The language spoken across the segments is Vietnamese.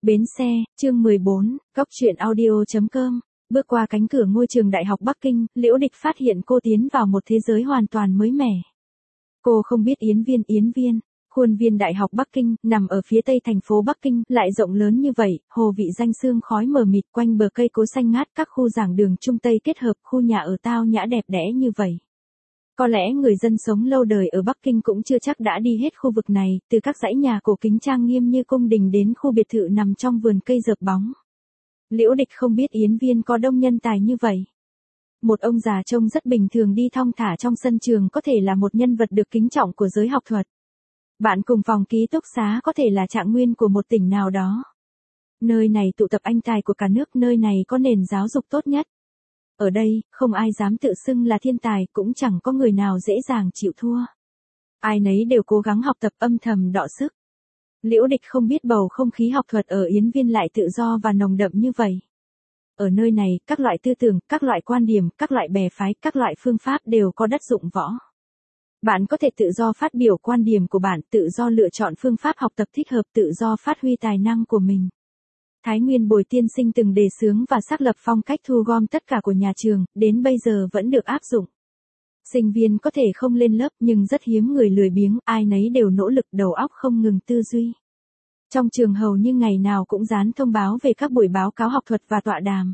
Bến xe, chương 14, Góc truyện audio.com. Bước qua cánh cửa ngôi trường Đại học Bắc Kinh, Liễu Địch phát hiện cô tiến vào một thế giới hoàn toàn mới mẻ. Cô không biết Yến Viên, khuôn viên Đại học Bắc Kinh, nằm ở phía tây thành phố Bắc Kinh, lại rộng lớn như vậy, hồ vị danh sương khói mờ mịt quanh bờ cây cối xanh ngát, các khu giảng đường Trung Tây kết hợp, khu nhà ở tao nhã đẹp đẽ như vậy. Có lẽ người dân sống lâu đời ở Bắc Kinh cũng chưa chắc đã đi hết khu vực này, từ các dãy nhà cổ kính trang nghiêm như cung đình đến khu biệt thự nằm trong vườn cây rợp bóng. Liễu Địch không biết Yến Viên có đông nhân tài như vậy. Một ông già trông rất bình thường đi thong thả trong sân trường có thể là một nhân vật được kính trọng của giới học thuật. Bạn cùng phòng ký túc xá có thể là trạng nguyên của một tỉnh nào đó. Nơi này tụ tập anh tài của cả nước, nơi này có nền giáo dục tốt nhất. Ở đây, không ai dám tự xưng là thiên tài, cũng chẳng có người nào dễ dàng chịu thua. Ai nấy đều cố gắng học tập âm thầm đọ sức. Liễu Địch không biết bầu không khí học thuật ở Yến Viên lại tự do và nồng đậm như vậy. Ở nơi này, các loại tư tưởng, các loại quan điểm, các loại bè phái, các loại phương pháp đều có đất dụng võ. Bạn có thể tự do phát biểu quan điểm của bạn, tự do lựa chọn phương pháp học tập thích hợp, tự do phát huy tài năng của mình. Thái Nguyên Bồi tiên sinh từng đề xướng và xác lập phong cách thu gom tất cả của nhà trường, đến bây giờ vẫn được áp dụng. Sinh viên có thể không lên lớp nhưng rất hiếm người lười biếng, ai nấy đều nỗ lực, đầu óc không ngừng tư duy. Trong trường hầu như ngày nào cũng dán thông báo về các buổi báo cáo học thuật và tọa đàm.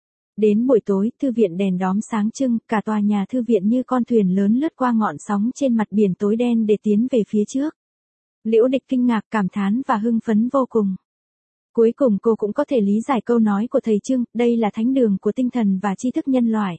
Đến buổi tối, thư viện đèn đóm sáng trưng, cả tòa nhà thư viện như con thuyền lớn lướt qua ngọn sóng trên mặt biển tối đen để tiến về phía trước. Liễu Địch kinh ngạc, cảm thán và hưng phấn vô cùng. Cuối cùng cô cũng có thể lý giải câu nói của thầy Trương, đây là thánh đường của tinh thần và tri thức nhân loại.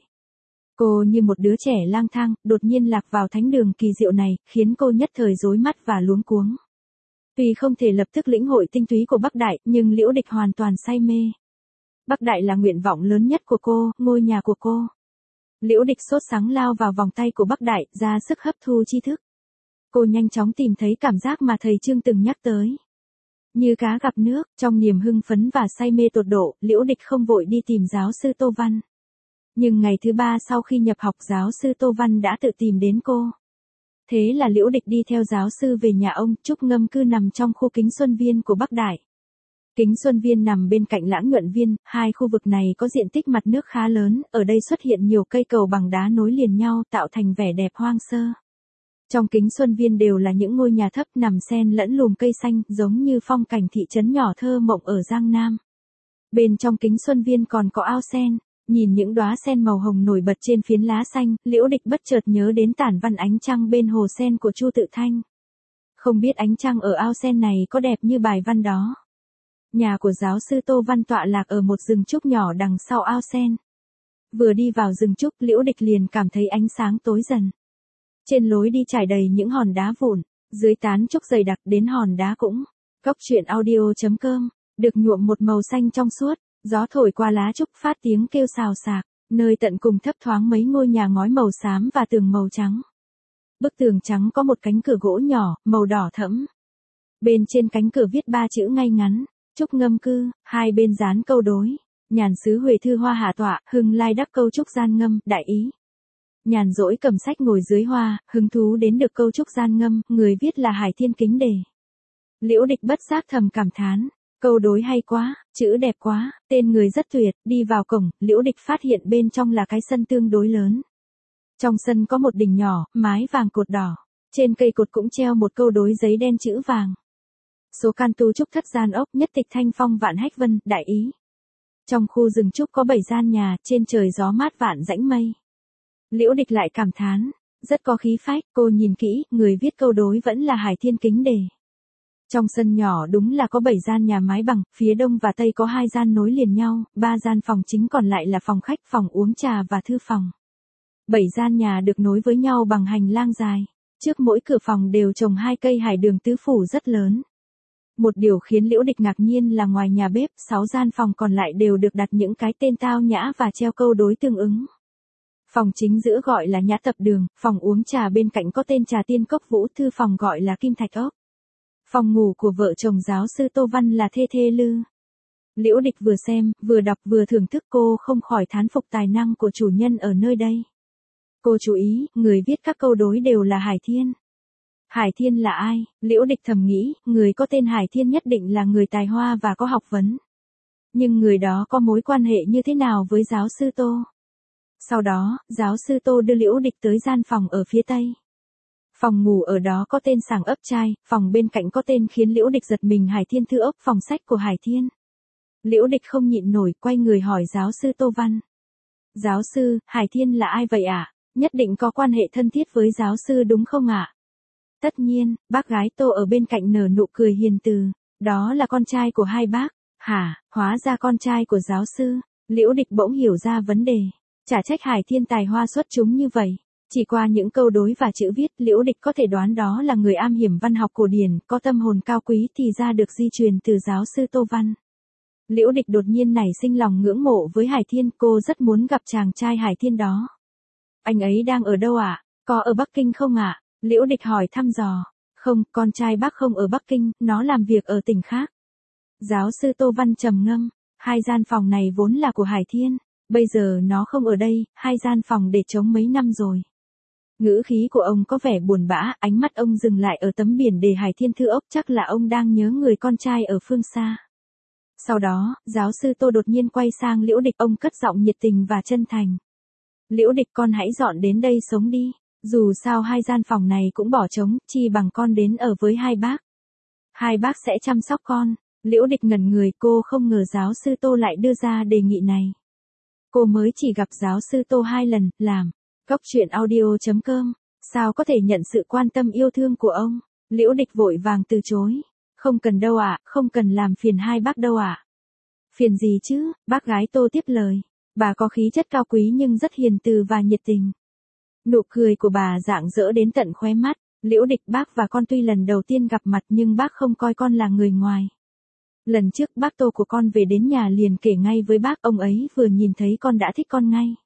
Cô như một đứa trẻ lang thang, đột nhiên lạc vào thánh đường kỳ diệu này, khiến cô nhất thời rối mắt và luống cuống. Tuy không thể lập tức lĩnh hội tinh túy của Bắc Đại, nhưng Liễu Địch hoàn toàn say mê. Bắc Đại là nguyện vọng lớn nhất của cô, ngôi nhà của cô. Liễu Địch sốt sắng lao vào vòng tay của Bắc Đại, ra sức hấp thu tri thức. Cô nhanh chóng tìm thấy cảm giác mà thầy Trương từng nhắc tới. Như cá gặp nước, trong niềm hưng phấn và say mê tột độ, Liễu Địch không vội đi tìm giáo sư Tô Văn. Nhưng ngày thứ 3 sau khi nhập học, giáo sư Tô Văn đã tự tìm đến cô. Thế là Liễu Địch đi theo giáo sư về nhà ông. Trúc Ngâm Cư nằm trong khu Kính Xuân Viên của Bắc Đại. Kính Xuân Viên nằm bên cạnh Lãng Nhuận Viên, hai khu vực này có diện tích mặt nước khá lớn, ở đây xuất hiện nhiều cây cầu bằng đá nối liền nhau tạo thành vẻ đẹp hoang sơ. Trong Kính Xuân Viên đều là những ngôi nhà thấp nằm xen lẫn lùm cây xanh, giống như phong cảnh thị trấn nhỏ thơ mộng ở Giang Nam. Bên trong Kính Xuân Viên còn có ao sen, nhìn những đóa sen màu hồng nổi bật trên phiến lá xanh, Liễu Địch bất chợt nhớ đến tản văn Ánh Trăng bên hồ sen của Chu Tự Thanh. Không biết ánh trăng ở ao sen này có đẹp như bài văn đó. Nhà của giáo sư Tô Văn tọa lạc ở một rừng trúc nhỏ đằng sau ao sen. Vừa đi vào rừng trúc, Liễu Địch liền cảm thấy ánh sáng tối dần. Trên lối đi trải đầy những hòn đá vụn, dưới tán trúc dày đặc đến hòn đá cũng. Góc truyện audio.com, được nhuộm một màu xanh trong suốt, gió thổi qua lá trúc phát tiếng kêu xào xạc, nơi tận cùng thấp thoáng mấy ngôi nhà ngói màu xám và tường màu trắng. Bức tường trắng có một cánh cửa gỗ nhỏ, màu đỏ thẫm. Bên trên cánh cửa viết 3 chữ ngay ngắn, Trúc Ngâm Cư, hai bên dán câu đối, nhàn xứ Huệ Thư Hoa hạ tọa, hưng lai đắc câu trúc gian ngâm, đại ý. Nhàn rỗi cầm sách ngồi dưới hoa, hứng thú đến được câu trúc gian ngâm, người viết là Hải Thiên Kính Đề. Liễu Địch bất giác thầm cảm thán, câu đối hay quá, chữ đẹp quá, tên người rất tuyệt. Đi vào cổng, Liễu Địch phát hiện bên trong là cái sân tương đối lớn. Trong sân có một đình nhỏ, mái vàng cột đỏ, trên cây cột cũng treo một câu đối giấy đen chữ vàng. Số can tu trúc thất gian ốc, nhất tịch thanh phong vạn hách vân, đại ý. Trong khu rừng trúc có 7 gian nhà, trên trời gió mát vạn rãnh mây. Liễu Địch lại cảm thán, rất có khí phách. Cô nhìn kỹ, người viết câu đối vẫn là Hải Thiên Kính Đề. Trong sân nhỏ đúng là có 7 gian nhà mái bằng, phía đông và tây có 2 gian nối liền nhau, 3 gian phòng chính còn lại là phòng khách, phòng uống trà và thư phòng. 7 gian nhà được nối với nhau bằng hành lang dài, trước mỗi cửa phòng đều trồng 2 cây hải đường tứ phủ rất lớn. Một điều khiến Liễu Địch ngạc nhiên là ngoài nhà bếp, 6 gian phòng còn lại đều được đặt những cái tên tao nhã và treo câu đối tương ứng. Phòng chính giữa gọi là Nhã Tập Đường, phòng uống trà bên cạnh có tên Trà Tiên Cốc Vũ, thư phòng gọi là Kim Thạch Ốc. Phòng ngủ của vợ chồng giáo sư Tô Văn là Thê Thê Lư. Liễu Địch vừa xem, vừa đọc vừa thưởng thức, cô không khỏi thán phục tài năng của chủ nhân ở nơi đây. Cô chú ý, người viết các câu đối đều là Hải Thiên. Hải Thiên là ai? Liễu Địch thầm nghĩ, người có tên Hải Thiên nhất định là người tài hoa và có học vấn. Nhưng người đó có mối quan hệ như thế nào với giáo sư Tô? Sau đó, giáo sư Tô đưa Liễu Địch tới gian phòng ở phía tây. Phòng ngủ ở đó có tên sàng ấp trai, phòng bên cạnh có tên khiến Liễu Địch giật mình Hải Thiên thư ốc, phòng sách của Hải Thiên. Liễu Địch không nhịn nổi, quay người hỏi giáo sư Tô Văn. Giáo sư, Hải Thiên là ai vậy ạ? Nhất định có quan hệ thân thiết với giáo sư đúng không ạ? Tất nhiên, bác gái Tô ở bên cạnh nở nụ cười hiền từ. Đó là con trai của hai bác. Hả, hóa ra con trai của giáo sư. Liễu Địch bỗng hiểu ra vấn đề. Chả trách Hải Thiên tài hoa xuất chúng như vậy. Chỉ qua những câu đối và chữ viết, Liễu Địch có thể đoán đó là người am hiểu văn học cổ điển, có tâm hồn cao quý thì ra được di truyền từ giáo sư Tô Văn. Liễu Địch đột nhiên nảy sinh lòng ngưỡng mộ với Hải Thiên, cô rất muốn gặp chàng trai Hải Thiên đó. Anh ấy đang ở đâu ạ? Có ở Bắc Kinh không ạ? Liễu Địch hỏi thăm dò. Không, con trai bác không ở Bắc Kinh, nó làm việc ở tỉnh khác. Giáo sư Tô Văn trầm ngâm, hai gian phòng này vốn là của Hải Thiên, bây giờ nó không ở đây, hai gian phòng để trống mấy năm rồi. Ngữ khí của ông có vẻ buồn bã, ánh mắt ông dừng lại ở tấm biển đề Hải Thiên thư ốc, chắc là ông đang nhớ người con trai ở phương xa. Sau đó, giáo sư Tô đột nhiên quay sang Liễu Địch, ông cất giọng nhiệt tình và chân thành. Liễu Địch, con hãy dọn đến đây sống đi, dù sao hai gian phòng này cũng bỏ trống, chi bằng con đến ở với hai bác. Hai bác sẽ chăm sóc con. Liễu Địch ngẩn người, cô không ngờ giáo sư Tô lại đưa ra đề nghị này. Cô mới chỉ gặp giáo sư Tô 2 lần, làm. Góc truyện audio.com, sao có thể nhận sự quan tâm yêu thương của ông? Liễu Địch vội vàng từ chối. Không cần đâu ạ, không cần làm phiền hai bác đâu ạ. Phiền gì chứ, bác gái Tô tiếp lời. Bà có khí chất cao quý nhưng rất hiền từ và nhiệt tình. Nụ cười của bà rạng rỡ đến tận khóe mắt. Liễu Địch, bác và con tuy lần đầu tiên gặp mặt nhưng bác không coi con là người ngoài. Lần trước bác Tô của con về đến nhà liền kể ngay với bác, ông ấy vừa nhìn thấy con đã thích con ngay.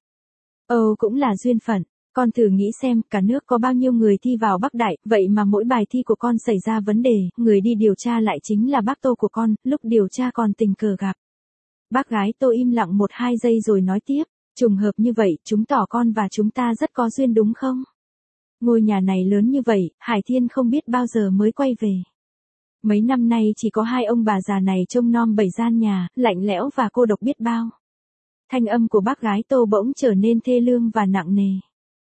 Cũng là duyên phận, con thử nghĩ xem, cả nước có bao nhiêu người thi vào Bắc Đại, vậy mà mỗi bài thi của con xảy ra vấn đề, người đi điều tra lại chính là bác Tô của con, lúc điều tra còn tình cờ gặp. Bác gái Tô im lặng 1-2 giây rồi nói tiếp, trùng hợp như vậy, chứng tỏ con và chúng ta rất có duyên đúng không? Ngôi nhà này lớn như vậy, Hải Thiên không biết bao giờ mới quay về. Mấy năm nay chỉ có hai ông bà già này trông nom 7 gian nhà, lạnh lẽo và cô độc biết bao. Thanh âm của bác gái Tô bỗng trở nên thê lương và nặng nề.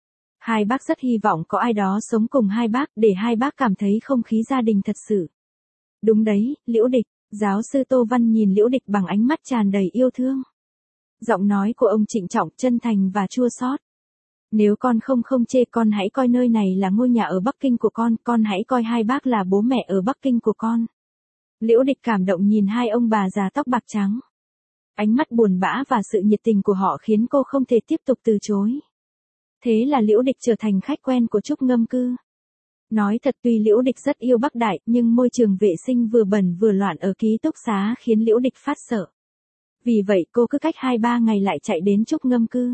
Hai bác rất hy vọng có ai đó sống cùng hai bác để hai bác cảm thấy không khí gia đình thật sự. Đúng đấy, Liễu Địch, giáo sư Tô Văn nhìn Liễu Địch bằng ánh mắt tràn đầy yêu thương. Giọng nói của ông trịnh trọng, chân thành và chua xót. Nếu con không chê, con hãy coi nơi này là ngôi nhà ở Bắc Kinh của con hãy coi hai bác là bố mẹ ở Bắc Kinh của con. Liễu Địch cảm động nhìn hai ông bà già tóc bạc trắng. Ánh mắt buồn bã và sự nhiệt tình của họ khiến cô không thể tiếp tục từ chối. Thế là Liễu Địch trở thành khách quen của Trúc Ngâm Cư. Nói thật, tuy Liễu Địch rất yêu Bắc Đại, nhưng môi trường vệ sinh vừa bẩn vừa loạn ở ký túc xá khiến Liễu Địch phát sợ. Vì vậy cô cứ cách 2-3 ngày lại chạy đến Trúc Ngâm Cư.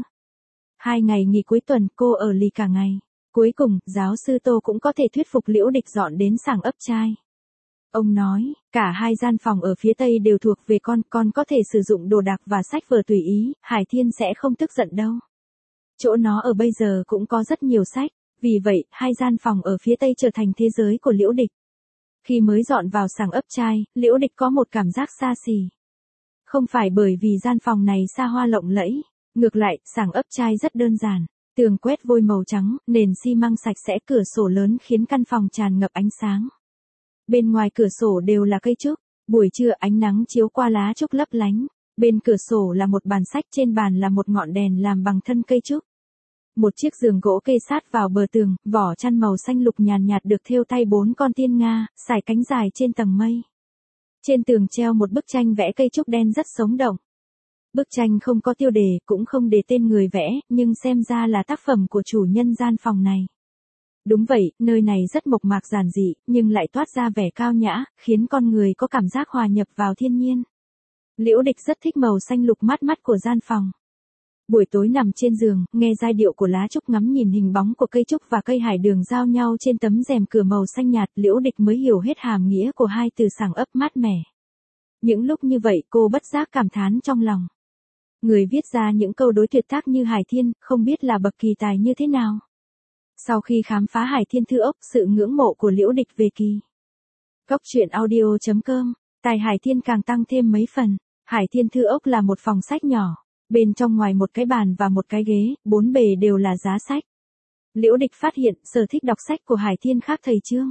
2 ngày nghỉ cuối tuần cô ở lì cả ngày. Cuối cùng, giáo sư Tô cũng có thể thuyết phục Liễu Địch dọn đến sàng ấp trai. Ông nói, cả hai gian phòng ở phía tây đều thuộc về con có thể sử dụng đồ đạc và sách vở tùy ý, Hải Thiên sẽ không tức giận đâu. Chỗ nó ở bây giờ cũng có rất nhiều sách, vì vậy, hai gian phòng ở phía tây trở thành thế giới của Liễu Địch. Khi mới dọn vào sàng ấp trai, Liễu Địch có một cảm giác xa xỉ. Không phải bởi vì gian phòng này xa hoa lộng lẫy, ngược lại, sàng ấp trai rất đơn giản. Tường quét vôi màu trắng, nền xi măng sạch sẽ, cửa sổ lớn khiến căn phòng tràn ngập ánh sáng. Bên ngoài cửa sổ đều là cây trúc, buổi trưa ánh nắng chiếu qua lá trúc lấp lánh. Bên cửa sổ là một bàn sách, trên bàn là một ngọn đèn làm bằng thân cây trúc. Một chiếc giường gỗ kê sát vào bờ tường, vỏ chăn màu xanh lục nhàn nhạt được thêu tay 4 con tiên nga, sải cánh dài trên tầng mây. Trên tường treo một bức tranh vẽ cây trúc đen rất sống động. Bức tranh không có tiêu đề, cũng không đề tên người vẽ, nhưng xem ra là tác phẩm của chủ nhân gian phòng này. Đúng vậy, nơi này rất mộc mạc giản dị, nhưng lại toát ra vẻ cao nhã, khiến con người có cảm giác hòa nhập vào thiên nhiên. Liễu Địch rất thích màu xanh lục mát mắt của gian phòng. Buổi tối nằm trên giường, nghe giai điệu của lá trúc, ngắm nhìn hình bóng của cây trúc và cây hải đường giao nhau trên tấm rèm cửa màu xanh nhạt, Liễu Địch mới hiểu hết hàm nghĩa của hai từ sàng ấp mát mẻ. Những lúc như vậy cô bất giác cảm thán trong lòng. Người viết ra những câu đối tuyệt tác như Hải Thiên, không biết là bậc kỳ tài như thế nào. Sau khi khám phá Hải Thiên Thư Ốc, sự ngưỡng mộ của Liễu Địch về Kỳ. Cốc truyện audio.com, tài Hải Thiên càng tăng thêm mấy phần. Hải Thiên Thư Ốc là một phòng sách nhỏ, bên trong ngoài một cái bàn và một cái ghế, bốn bề đều là giá sách. Liễu Địch phát hiện sở thích đọc sách của Hải Thiên khác thầy Trương.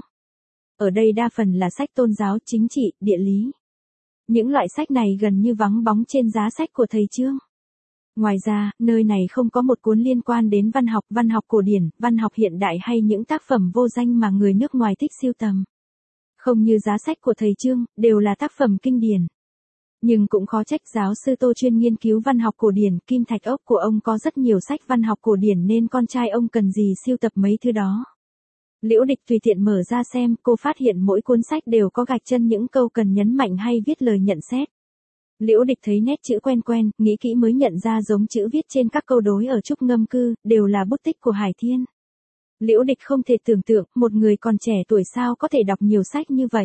Ở đây đa phần là sách tôn giáo, chính trị, địa lý. Những loại sách này gần như vắng bóng trên giá sách của thầy Trương. Ngoài ra, nơi này không có một cuốn liên quan đến văn học cổ điển, văn học hiện đại hay những tác phẩm vô danh mà người nước ngoài thích sưu tầm. Không như giá sách của thầy Trương, đều là tác phẩm kinh điển. Nhưng cũng khó trách giáo sư Tô chuyên nghiên cứu văn học cổ điển, Kim Thạch Ốc của ông có rất nhiều sách văn học cổ điển nên con trai ông cần gì sưu tập mấy thứ đó. Liễu Địch tùy tiện mở ra xem, cô phát hiện mỗi cuốn sách đều có gạch chân những câu cần nhấn mạnh hay viết lời nhận xét. Liễu Địch thấy nét chữ quen quen, nghĩ kỹ mới nhận ra giống chữ viết trên các câu đối ở Trúc Ngâm Cư, đều là bút tích của Hải Thiên. Liễu Địch không thể tưởng tượng, một người còn trẻ tuổi sao có thể đọc nhiều sách như vậy.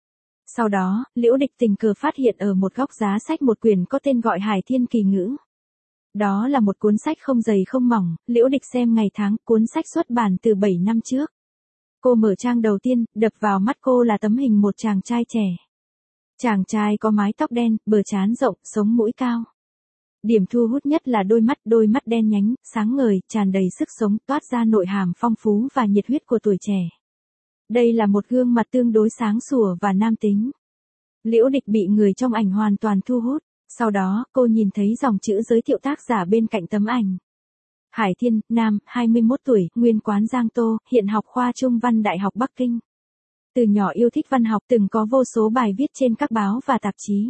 Sau đó, Liễu Địch tình cờ phát hiện ở một góc giá sách một quyển có tên gọi Hải Thiên Kỳ Ngữ. Đó là một cuốn sách không dày không mỏng, Liễu Địch xem ngày tháng, cuốn sách xuất bản từ 7 năm trước. Cô mở trang đầu tiên, đập vào mắt cô là tấm hình một chàng trai trẻ. Chàng trai có mái tóc đen, bờ trán rộng, sống mũi cao. Điểm thu hút nhất là đôi mắt đen nhánh, sáng ngời, tràn đầy sức sống, toát ra nội hàm phong phú và nhiệt huyết của tuổi trẻ. Đây là một gương mặt tương đối sáng sủa và nam tính. Liễu Địch bị người trong ảnh hoàn toàn thu hút. Sau đó, cô nhìn thấy dòng chữ giới thiệu tác giả bên cạnh tấm ảnh. Hải Thiên, nam, 21 tuổi, nguyên quán Giang Tô, hiện học khoa Trung văn Đại học Bắc Kinh. Từ nhỏ yêu thích văn học, từng có vô số bài viết trên các báo và tạp chí.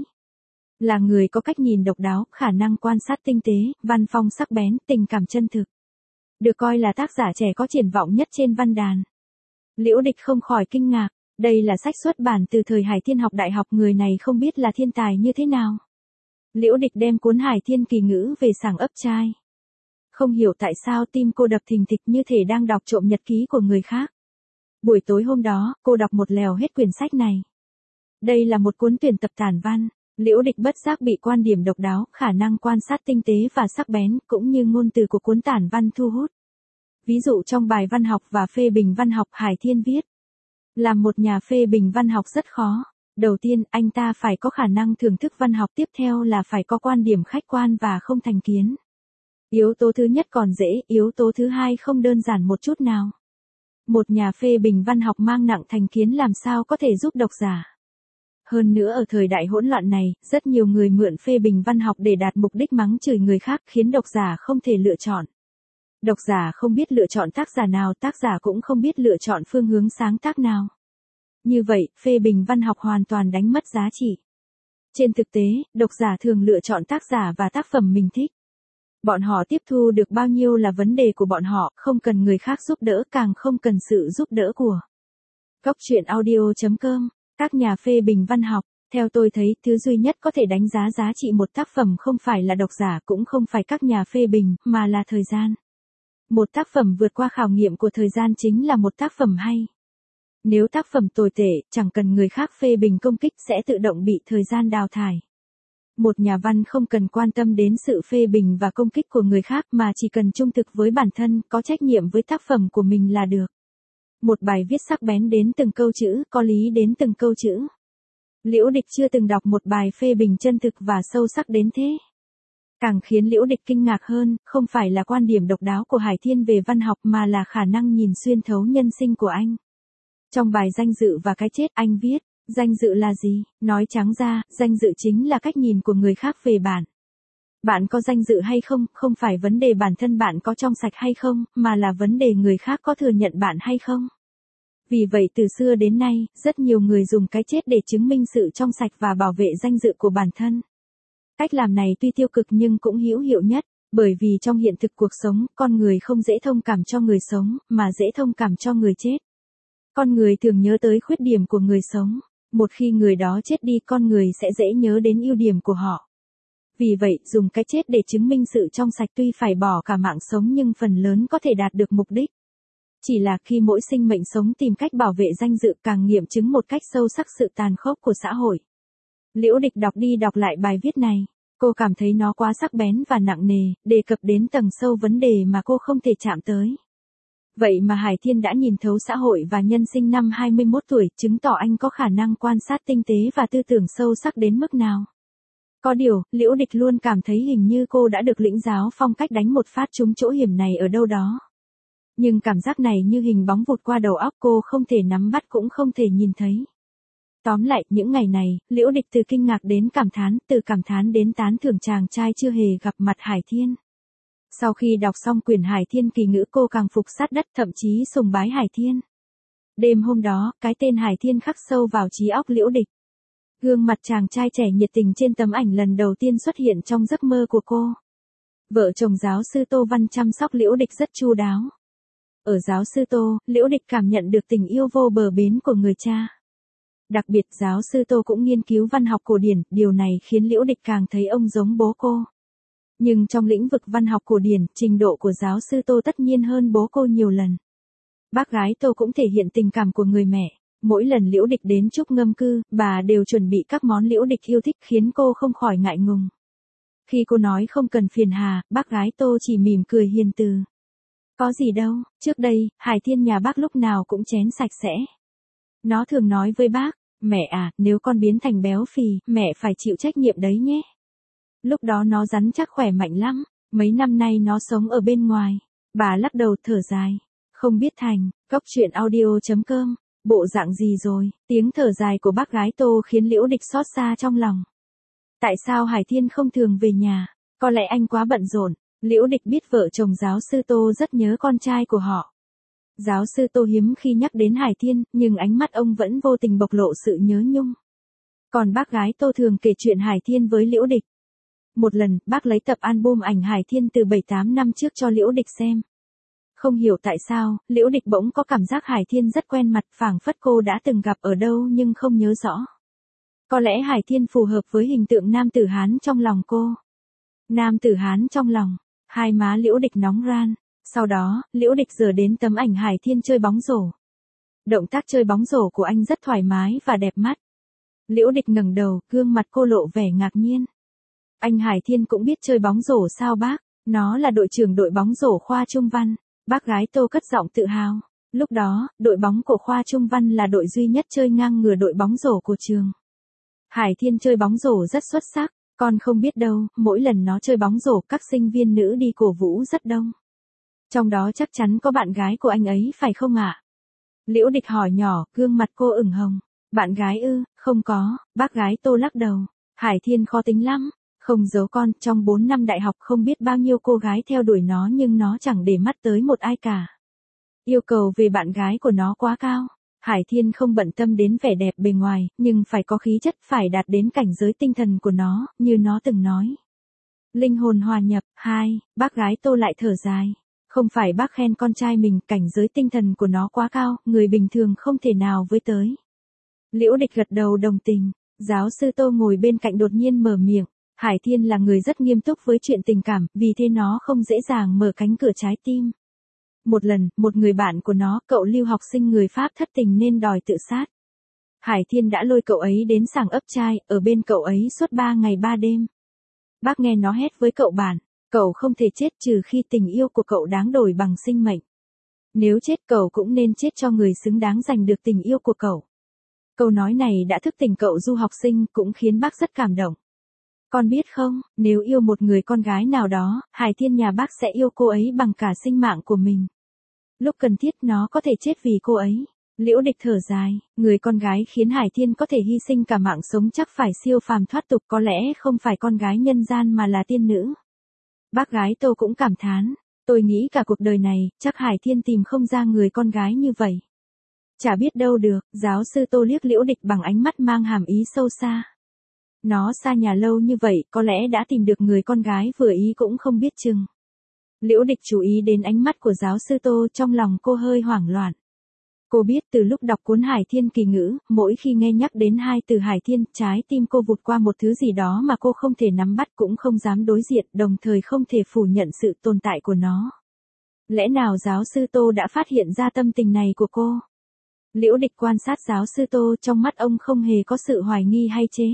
Là người có cách nhìn độc đáo, khả năng quan sát tinh tế, văn phong sắc bén, tình cảm chân thực. Được coi là tác giả trẻ có triển vọng nhất trên văn đàn. Liễu Địch không khỏi kinh ngạc, đây là sách xuất bản từ thời Hải Thiên học đại học, người này không biết là thiên tài như thế nào. Liễu Địch đem cuốn Hải Thiên Kỳ Ngữ về sàng ấp trai. Không hiểu tại sao tim cô đập thình thịch như thể đang đọc trộm nhật ký của người khác. Buổi tối hôm đó, cô đọc một lèo hết quyển sách này. Đây là một cuốn tuyển tập tản văn. Liễu Địch bất giác bị quan điểm độc đáo, khả năng quan sát tinh tế và sắc bén, cũng như ngôn từ của cuốn tản văn thu hút. Ví dụ trong bài văn học và phê bình văn học, Hải Thiên viết: làm một nhà phê bình văn học rất khó. Đầu tiên, anh ta phải có khả năng thưởng thức văn học, tiếp theo là phải có quan điểm khách quan và không thành kiến. Yếu tố thứ nhất còn dễ, yếu tố thứ hai không đơn giản một chút nào. Một nhà phê bình văn học mang nặng thành kiến làm sao có thể giúp độc giả. Hơn nữa ở thời đại hỗn loạn này, rất nhiều người mượn phê bình văn học để đạt mục đích mắng chửi người khác, khiến độc giả không thể lựa chọn. Độc giả không biết lựa chọn tác giả nào, tác giả cũng không biết lựa chọn phương hướng sáng tác nào. Như vậy, phê bình văn học hoàn toàn đánh mất giá trị. Trên thực tế, độc giả thường lựa chọn tác giả và tác phẩm mình thích. Bọn họ tiếp thu được bao nhiêu là vấn đề của bọn họ, không cần người khác giúp đỡ, càng không cần sự giúp đỡ của Cốc truyện audio.com. Các nhà phê bình văn học, theo tôi thấy, thứ duy nhất có thể đánh giá giá trị một tác phẩm không phải là độc giả, cũng không phải các nhà phê bình, mà là thời gian. Một tác phẩm vượt qua khảo nghiệm của thời gian chính là một tác phẩm hay. Nếu tác phẩm tồi tệ, chẳng cần người khác phê bình công kích, sẽ tự động bị thời gian đào thải. Một nhà văn không cần quan tâm đến sự phê bình và công kích của người khác, mà chỉ cần trung thực với bản thân, có trách nhiệm với tác phẩm của mình là được. Một bài viết sắc bén đến từng câu chữ, có lý đến từng câu chữ. Liễu Địch chưa từng đọc một bài phê bình chân thực và sâu sắc đến thế. Càng khiến Liễu Địch kinh ngạc hơn, không phải là quan điểm độc đáo của Hải Thiên về văn học mà là khả năng nhìn xuyên thấu nhân sinh của anh. Trong bài Danh dự và cái chết, anh viết: danh dự là gì? Nói trắng ra, danh dự chính là cách nhìn của người khác về bạn. Bạn có danh dự hay không, không phải vấn đề bản thân bạn có trong sạch hay không, mà là vấn đề người khác có thừa nhận bạn hay không. Vì vậy từ xưa đến nay, rất nhiều người dùng cái chết để chứng minh sự trong sạch và bảo vệ danh dự của bản thân. Cách làm này tuy tiêu cực nhưng cũng hữu hiệu nhất, bởi vì trong hiện thực cuộc sống, con người không dễ thông cảm cho người sống, mà dễ thông cảm cho người chết. Con người thường nhớ tới khuyết điểm của người sống. Một khi người đó chết đi, con người sẽ dễ nhớ đến ưu điểm của họ. Vì vậy, dùng cái chết để chứng minh sự trong sạch tuy phải bỏ cả mạng sống nhưng phần lớn có thể đạt được mục đích. Chỉ là khi mỗi sinh mệnh sống tìm cách bảo vệ danh dự, càng nghiệm chứng một cách sâu sắc sự tàn khốc của xã hội. Liễu Địch đọc đi đọc lại bài viết này, cô cảm thấy nó quá sắc bén và nặng nề, đề cập đến tầng sâu vấn đề mà cô không thể chạm tới. Vậy mà Hải Thiên đã nhìn thấu xã hội và nhân sinh năm 21 tuổi, chứng tỏ anh có khả năng quan sát tinh tế và tư tưởng sâu sắc đến mức nào. Có điều, Liễu Địch luôn cảm thấy hình như cô đã được lĩnh giáo phong cách đánh một phát trúng chỗ hiểm này ở đâu đó. Nhưng cảm giác này như hình bóng vụt qua đầu óc cô, không thể nắm bắt cũng không thể nhìn thấy. Tóm lại, những ngày này, Liễu Địch từ kinh ngạc đến cảm thán, từ cảm thán đến tán thưởng chàng trai chưa hề gặp mặt Hải Thiên. Sau khi đọc xong quyển Hải Thiên kỳ ngữ, cô càng phục sát đất, thậm chí sùng bái Hải Thiên. Đêm hôm đó, cái tên Hải Thiên khắc sâu vào trí óc Liễu Địch. Gương mặt chàng trai trẻ nhiệt tình trên tấm ảnh lần đầu tiên xuất hiện trong giấc mơ của cô. Vợ chồng giáo sư Tô Văn chăm sóc Liễu Địch rất chu đáo. Ở giáo sư Tô, Liễu Địch cảm nhận được tình yêu vô bờ bến của người cha. Đặc biệt giáo sư Tô cũng nghiên cứu văn học cổ điển, điều này khiến Liễu Địch càng thấy ông giống bố cô. Nhưng trong lĩnh vực văn học cổ điển, trình độ của giáo sư Tô tất nhiên hơn bố cô nhiều lần. Bác gái Tô cũng thể hiện tình cảm của người mẹ. Mỗi lần Liễu Địch đến Trúc Ngâm Cư, bà đều chuẩn bị các món Liễu Địch yêu thích, khiến cô không khỏi ngại ngùng. Khi cô nói không cần phiền hà, bác gái Tô chỉ mỉm cười hiền từ. Có gì đâu, trước đây, Hải Thiên nhà bác lúc nào cũng chén sạch sẽ. Nó thường nói với bác, mẹ à, nếu con biến thành béo phì, mẹ phải chịu trách nhiệm đấy nhé. Lúc đó nó rắn chắc khỏe mạnh lắm, mấy năm nay nó sống ở bên ngoài. Bà lắc đầu thở dài. Không biết Thành, gocchuyenaudio.com, bộ dạng gì rồi, tiếng thở dài của bác gái Tô khiến Liễu Địch xót xa trong lòng. Tại sao Hải Thiên không thường về nhà? Có lẽ anh quá bận rộn. Liễu Địch biết vợ chồng giáo sư Tô rất nhớ con trai của họ. Giáo sư Tô hiếm khi nhắc đến Hải Thiên, nhưng ánh mắt ông vẫn vô tình bộc lộ sự nhớ nhung. Còn bác gái Tô thường kể chuyện Hải Thiên với Liễu Địch. Một lần, bác lấy tập album ảnh Hải Thiên từ 7-8 năm trước cho Liễu Địch xem. Không hiểu tại sao, Liễu Địch bỗng có cảm giác Hải Thiên rất quen mặt, phảng phất cô đã từng gặp ở đâu nhưng không nhớ rõ. Có lẽ Hải Thiên phù hợp với hình tượng nam tử Hán trong lòng cô. Nam tử Hán trong lòng, hai má Liễu Địch nóng ran. Sau đó, Liễu Địch dở đến tấm ảnh Hải Thiên chơi bóng rổ. Động tác chơi bóng rổ của anh rất thoải mái và đẹp mắt. Liễu Địch ngẩng đầu, gương mặt cô lộ vẻ ngạc nhiên. Anh Hải Thiên cũng biết chơi bóng rổ sao bác? Nó là đội trưởng đội bóng rổ khoa Trung Văn. Bác gái Tô cất giọng tự hào. Lúc đó, đội bóng của khoa Trung Văn là đội duy nhất chơi ngang ngửa đội bóng rổ của trường. Hải Thiên chơi bóng rổ rất xuất sắc. Con không biết đâu, mỗi lần nó chơi bóng rổ, các sinh viên nữ đi cổ vũ rất đông. Trong đó chắc chắn có bạn gái của anh ấy phải không ạ? Liễu Địch hỏi nhỏ, gương mặt cô ửng hồng. Bạn gái ư? Không có, bác gái Tô lắc đầu. Hải Thiên khó tính lắm. Không giấu con, trong 4 năm đại học không biết bao nhiêu cô gái theo đuổi nó nhưng nó chẳng để mắt tới một ai cả. Yêu cầu về bạn gái của nó quá cao. Hải Thiên không bận tâm đến vẻ đẹp bề ngoài, nhưng phải có khí chất, phải đạt đến cảnh giới tinh thần của nó, như nó từng nói. Linh hồn hòa nhập, bác gái Tô lại thở dài. Không phải bác khen con trai mình, cảnh giới tinh thần của nó quá cao, người bình thường không thể nào với tới. Liễu Địch gật đầu đồng tình. Giáo sư Tô ngồi bên cạnh đột nhiên mở miệng. Hải Thiên là người rất nghiêm túc với chuyện tình cảm, vì thế nó không dễ dàng mở cánh cửa trái tim. Một lần, một người bạn của nó, cậu lưu học sinh người Pháp thất tình nên đòi tự sát. Hải Thiên đã lôi cậu ấy đến sảng ấp trai, ở bên cậu ấy suốt 3 ngày 3 đêm. Bác nghe nó hét với cậu bạn, cậu không thể chết trừ khi tình yêu của cậu đáng đổi bằng sinh mệnh. Nếu chết cậu cũng nên chết cho người xứng đáng giành được tình yêu của cậu. Câu nói này đã thức tỉnh cậu du học sinh, cũng khiến bác rất cảm động. Con biết không, nếu yêu một người con gái nào đó, Hải Thiên nhà bác sẽ yêu cô ấy bằng cả sinh mạng của mình. Lúc cần thiết nó có thể chết vì cô ấy. Liễu Địch thở dài, người con gái khiến Hải Thiên có thể hy sinh cả mạng sống chắc phải siêu phàm thoát tục, có lẽ không phải con gái nhân gian mà là tiên nữ. Bác gái Tô cũng cảm thán, tôi nghĩ cả cuộc đời này, chắc Hải Thiên tìm không ra người con gái như vậy. Chả biết đâu được, giáo sư Tô liếc Liễu Địch bằng ánh mắt mang hàm ý sâu xa. Nó xa nhà lâu như vậy, có lẽ đã tìm được người con gái vừa ý cũng không biết chừng. Liễu Địch chú ý đến ánh mắt của giáo sư Tô, trong lòng cô hơi hoảng loạn. Cô biết từ lúc đọc cuốn Hải Thiên kỳ ngữ, mỗi khi nghe nhắc đến hai từ Hải Thiên, trái tim cô vụt qua một thứ gì đó mà cô không thể nắm bắt cũng không dám đối diện, đồng thời không thể phủ nhận sự tồn tại của nó. Lẽ nào giáo sư Tô đã phát hiện ra tâm tình này của cô? Liễu Địch quan sát giáo sư Tô, trong mắt ông không hề có sự hoài nghi hay chế.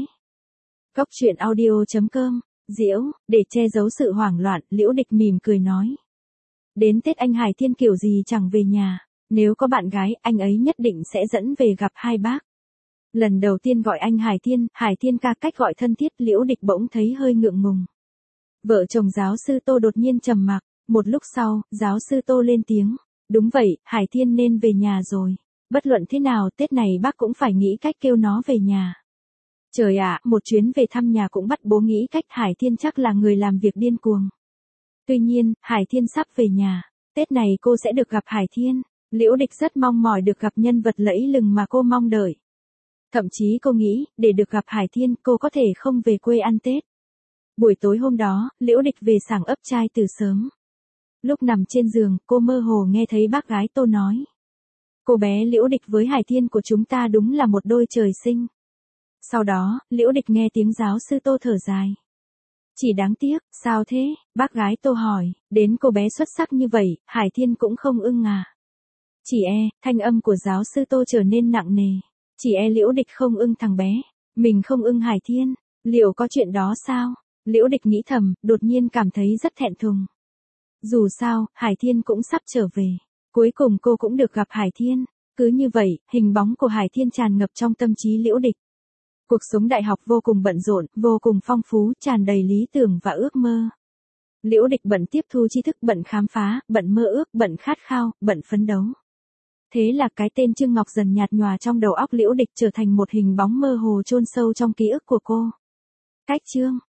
gocchuyenaudio.com, Diễu, để che giấu sự hoảng loạn, Liễu Địch mỉm cười nói. Đến Tết anh Hải Thiên kiểu gì chẳng về nhà, nếu có bạn gái, anh ấy nhất định sẽ dẫn về gặp hai bác. Lần đầu tiên gọi anh Hải Thiên ca cách gọi thân thiết, Liễu Địch bỗng thấy hơi ngượng ngùng. Vợ chồng giáo sư Tô đột nhiên trầm mặc, một lúc sau, giáo sư Tô lên tiếng. Đúng vậy, Hải Thiên nên về nhà rồi. Bất luận thế nào, Tết này bác cũng phải nghĩ cách kêu nó về nhà. Trời ạ, một chuyến về thăm nhà cũng bắt bố nghĩ cách, Hải Thiên chắc là người làm việc điên cuồng. Tuy nhiên, Hải Thiên sắp về nhà. Tết này cô sẽ được gặp Hải Thiên. Liễu Địch rất mong mỏi được gặp nhân vật lẫy lừng mà cô mong đợi. Thậm chí cô nghĩ, để được gặp Hải Thiên, cô có thể không về quê ăn Tết. Buổi tối hôm đó, Liễu Địch về sảng ấp trai từ sớm. Lúc nằm trên giường, cô mơ hồ nghe thấy bác gái Tô nói. Cô bé Liễu Địch với Hải Thiên của chúng ta đúng là một đôi trời sinh. Sau đó, Liễu Địch nghe tiếng giáo sư Tô thở dài. Chỉ đáng tiếc, sao thế? Bác gái Tô hỏi, đến cô bé xuất sắc như vậy, Hải Thiên cũng không ưng à? Chỉ thanh âm của giáo sư Tô trở nên nặng nề. Chỉ Liễu Địch không ưng thằng bé. Mình không ưng Hải Thiên. Liệu có chuyện đó sao? Liễu Địch nghĩ thầm, đột nhiên cảm thấy rất thẹn thùng. Dù sao, Hải Thiên cũng sắp trở về. Cuối cùng cô cũng được gặp Hải Thiên. Cứ như vậy, hình bóng của Hải Thiên tràn ngập trong tâm trí Liễu Địch. Cuộc sống đại học vô cùng bận rộn, vô cùng phong phú, tràn đầy lý tưởng và ước mơ. Liễu Địch bận tiếp thu tri thức, bận khám phá, bận mơ ước, bận khát khao, bận phấn đấu. Thế là cái tên Trương Ngọc dần nhạt nhòa trong đầu óc Liễu Địch, trở thành một hình bóng mơ hồ chôn sâu trong ký ức của cô. Cách chương